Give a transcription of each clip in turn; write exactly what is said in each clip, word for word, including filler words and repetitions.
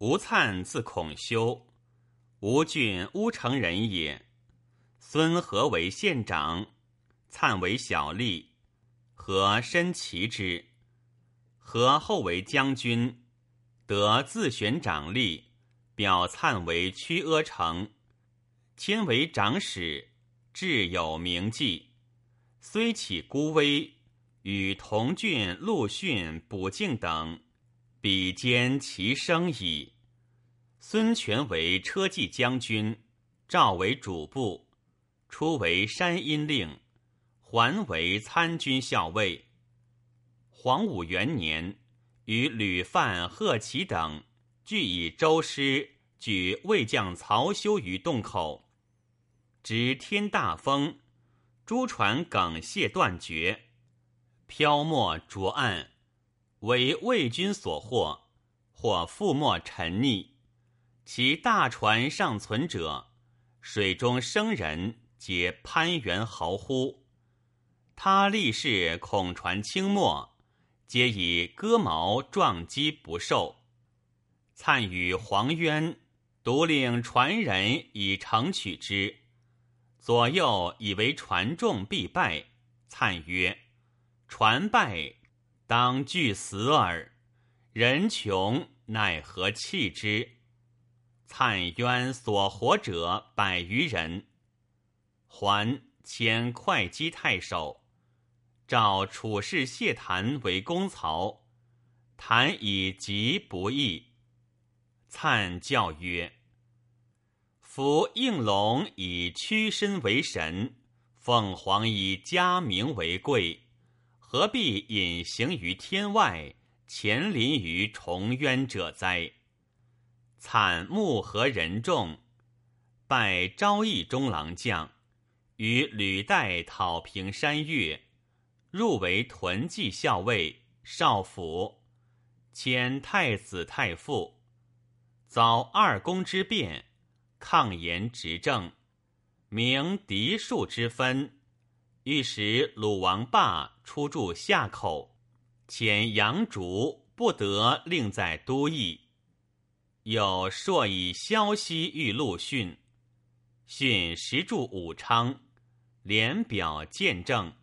吴粲字孔修，吴郡乌城人也。孙和为县长，粲为小吏，和申齐之。和后为将军，得自选长吏，表粲为曲阿城，迁为长史，至有名记。虽起孤危，与同郡陆逊、卜敬等比肩齐生矣。孙权为车骑将军，赵为主簿，初为山阴令，还为参军校尉。黄武元年，与吕范、贺齐等俱以舟师举魏将曹休于洞口。值天大风，诸船梗谢断绝，漂没浊岸，为魏军所获，或覆没沉溺。其大船尚存者，水中生人皆攀援豪呼。他力士恐船倾没，皆以戈矛撞击不受。粲与黄渊独领船人以乘取之，左右以为船重必败。粲曰：船败，当俱死耳，人穷，奈何弃之？粲渊所活者百余人。还迁会稽太守，召处士谢谭为公曹，谭以疾不义。粲教曰：夫应龙以屈身为神，凤凰以佳名为贵，何必隐形于天外，潜临于重渊者哉？粲慕和人众，拜昭义中郎将，与履带讨平山岳，入为屯骑校尉、少府，迁太子太傅。遭二公之变，抗言执政，明嫡庶之分，欲使鲁王霸出驻夏口，遣杨竹不得令在都邑。有朔以萧息遇陆逊，逊时驻武昌，连表见证。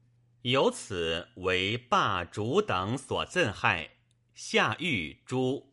由此为霸竹等所憎害，下狱诛。